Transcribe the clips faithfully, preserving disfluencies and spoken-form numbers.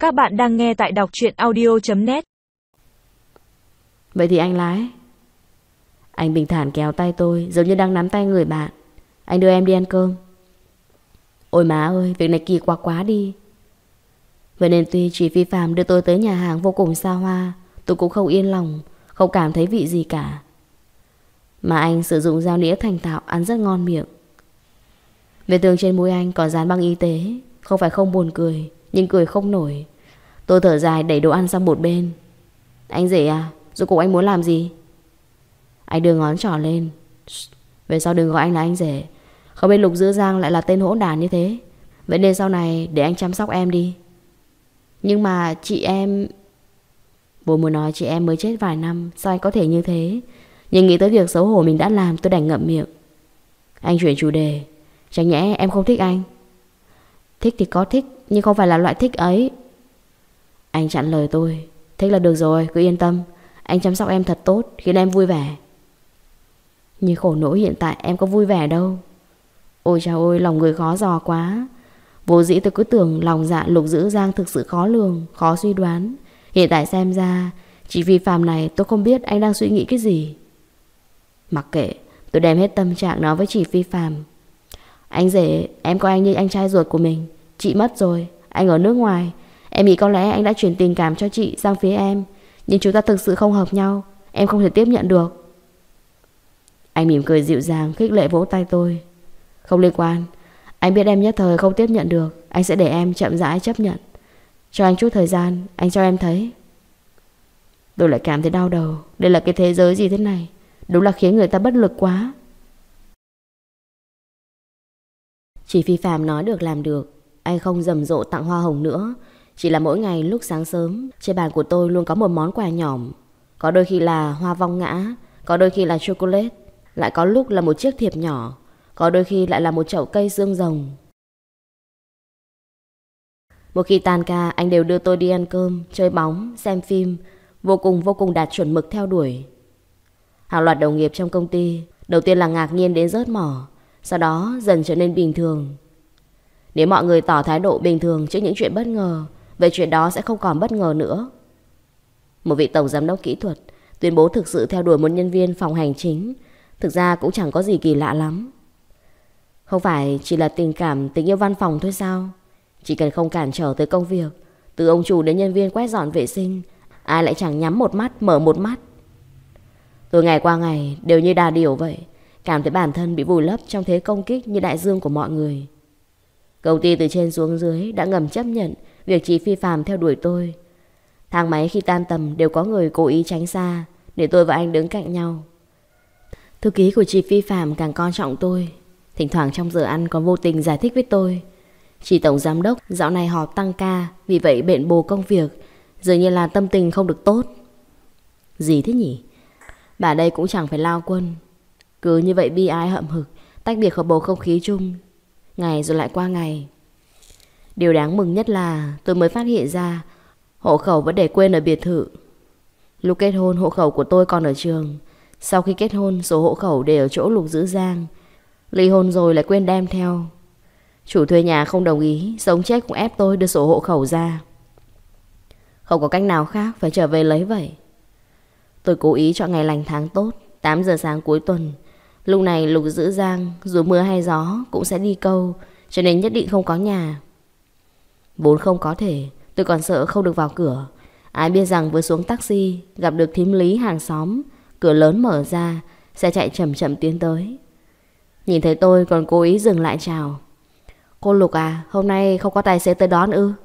Các bạn đang nghe tại đọc truyện audio chấm net. Vậy thì anh lái. Anh bình thản kéo tay tôi, giống như đang nắm tay người bạn. Anh đưa em đi ăn cơm. Ôi má ơi, việc này kỳ quặc quá đi. Vậy nên tuy chị Phi Phạm đưa tôi tới nhà hàng vô cùng xa hoa, tôi cũng không yên lòng, không cảm thấy vị gì cả. Mà anh sử dụng dao nĩa thành thạo, ăn rất ngon miệng. Vết thương trên mũi anh còn dán băng y tế. Không phải không buồn cười, nhưng cười không nổi. Tôi thở dài đẩy đồ ăn sang một bên. Anh rể à, rốt cuộc anh muốn làm gì? Anh đưa ngón trỏ lên. Về sau đừng gọi anh là anh rể. Không biết Lục Dữ Giang lại là tên hỗn đản như thế. Vậy nên sau này để anh chăm sóc em đi. Nhưng mà chị em... Bố muốn nói chị em mới chết vài năm, sao anh có thể như thế? Nhưng nghĩ tới việc xấu hổ mình đã làm, tôi đành ngậm miệng. Anh chuyển chủ đề. Chẳng nhẽ em không thích anh? Thích thì có thích, nhưng không phải là loại thích ấy. Anh chặn lời tôi. Thích là được rồi, cứ yên tâm. Anh chăm sóc em thật tốt, khiến em vui vẻ. Nhưng khổ nỗi hiện tại em có vui vẻ đâu. Ôi trời ơi, lòng người khó dò quá. Vô dĩ tôi cứ tưởng lòng dạ Lục Dữ Giang thực sự khó lường, khó suy đoán. Hiện tại xem ra, chỉ vì Phạm này tôi không biết anh đang suy nghĩ cái gì. Mặc kệ, tôi đem hết tâm trạng nói với chị Phi Phạm. Anh rể, em coi anh như anh trai ruột của mình. Chị mất rồi, anh ở nước ngoài. Em nghĩ có lẽ anh đã chuyển tình cảm cho chị sang phía em. Nhưng chúng ta thực sự không hợp nhau. Em không thể tiếp nhận được. Anh mỉm cười dịu dàng, khích lệ vỗ tay tôi. Không liên quan. Anh biết em nhất thời không tiếp nhận được. Anh sẽ để em chậm rãi chấp nhận. Cho anh chút thời gian, anh cho em thấy. Tôi lại cảm thấy đau đầu. Đây là cái thế giới gì thế này? Đúng là khiến người ta bất lực quá. Chị Phi Phạm nói được làm được. Anh không rầm rộ tặng hoa hồng nữa. Chỉ là mỗi ngày lúc sáng sớm, trên bàn của tôi luôn có một món quà nhỏm. Có đôi khi là hoa vong ngã, có đôi khi là chocolate, lại có lúc là một chiếc thiệp nhỏ, có đôi khi lại là một chậu cây xương rồng. Một khi tan ca, anh đều đưa tôi đi ăn cơm, chơi bóng, xem phim, vô cùng vô cùng đạt chuẩn mực theo đuổi. Hàng loạt đồng nghiệp trong công ty đầu tiên là ngạc nhiên đến rớt mỏ, sau đó dần trở nên bình thường. Nếu mọi người tỏ thái độ bình thường trước những chuyện bất ngờ, vậy chuyện đó sẽ không còn bất ngờ nữa. Một vị tổng giám đốc kỹ thuật tuyên bố thực sự theo đuổi một nhân viên phòng hành chính, thực ra cũng chẳng có gì kỳ lạ lắm. Không phải chỉ là tình cảm, tình yêu văn phòng thôi sao? Chỉ cần không cản trở tới công việc, từ ông chủ đến nhân viên quét dọn vệ sinh, ai lại chẳng nhắm một mắt mở một mắt. Tôi ngày qua ngày đều như đà điểu vậy, cảm thấy bản thân bị vùi lấp trong thế công kích như đại dương của mọi người. Công ty từ trên xuống dưới đã ngầm chấp nhận việc chị Phi Phạm theo đuổi tôi. Thang máy khi tan tầm đều có người cố ý tránh xa để tôi và anh đứng cạnh nhau. Thư ký của chị Phi Phạm càng coi trọng tôi, thỉnh thoảng trong giờ ăn còn vô tình giải thích với tôi. Chị tổng giám đốc dạo này họp tăng ca, vì vậy bện bồ công việc, dường như là tâm tình không được tốt. Gì thế nhỉ? Bà đây cũng chẳng phải lao quân. Cứ như vậy bi ai hậm hực, tách biệt khỏi bầu không khí chung. Ngày rồi lại qua ngày. Điều đáng mừng nhất là tôi mới phát hiện ra hộ khẩu vẫn để quên ở biệt thự. Lúc kết hôn hộ khẩu của tôi còn ở trường. Sau khi kết hôn số hộ khẩu để ở chỗ Lục Dữ Giang. Ly hôn rồi lại quên đem theo. Chủ thuê nhà không đồng ý, sống chết cũng ép tôi đưa sổ hộ khẩu ra. Không có cách nào khác, phải trở về lấy vậy. Tôi cố ý chọn ngày lành tháng tốt, tám giờ sáng cuối tuần. Lúc này Lục Dữ Giang dù mưa hay gió cũng sẽ đi câu, cho nên nhất định không có nhà. Vốn không có thể, tôi còn sợ không được vào cửa. Ai biết rằng vừa xuống taxi gặp được thím Lý hàng xóm, cửa lớn mở ra, xe chạy chậm chậm tiến tới. Nhìn thấy tôi còn cố ý dừng lại chào. Cô Lục à, hôm nay không có tài xế tới đón ư?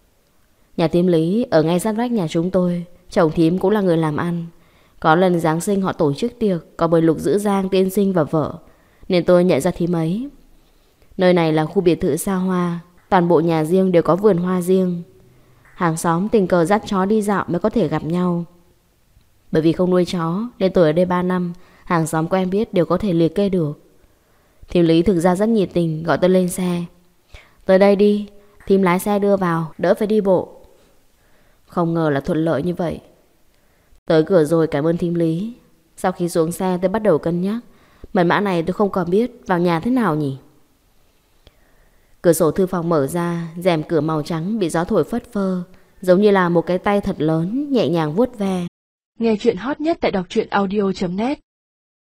Nhà thím Lý ở ngay sát vách nhà chúng tôi. Chồng thím cũng là người làm ăn. Có lần Giáng sinh họ tổ chức tiệc, có bởi Lục Dữ Giang tiên sinh và vợ, nên tôi nhận ra thím ấy. Nơi này là khu biệt thự xa hoa, toàn bộ nhà riêng đều có vườn hoa riêng. Hàng xóm tình cờ dắt chó đi dạo mới có thể gặp nhau. Bởi vì không nuôi chó nên tôi ở đây ba năm, hàng xóm quen biết đều có thể liệt kê được. Thím Lý thực ra rất nhiệt tình, gọi tôi lên xe. Tới đây đi, thím lái xe đưa vào, đỡ phải đi bộ. Không ngờ là thuận lợi như vậy. Tới cửa rồi, cảm ơn thím Lý. Sau khi xuống xe tôi bắt đầu cân nhắc, mật mã này tôi không còn biết vào nhà thế nào nhỉ. Cửa sổ thư phòng mở ra, rèm cửa màu trắng bị gió thổi phất phơ. giống như là một cái tay thật lớn nhẹ nhàng vuốt ve. Nghe chuyện hot nhất tại đọc truyện audio chấm net.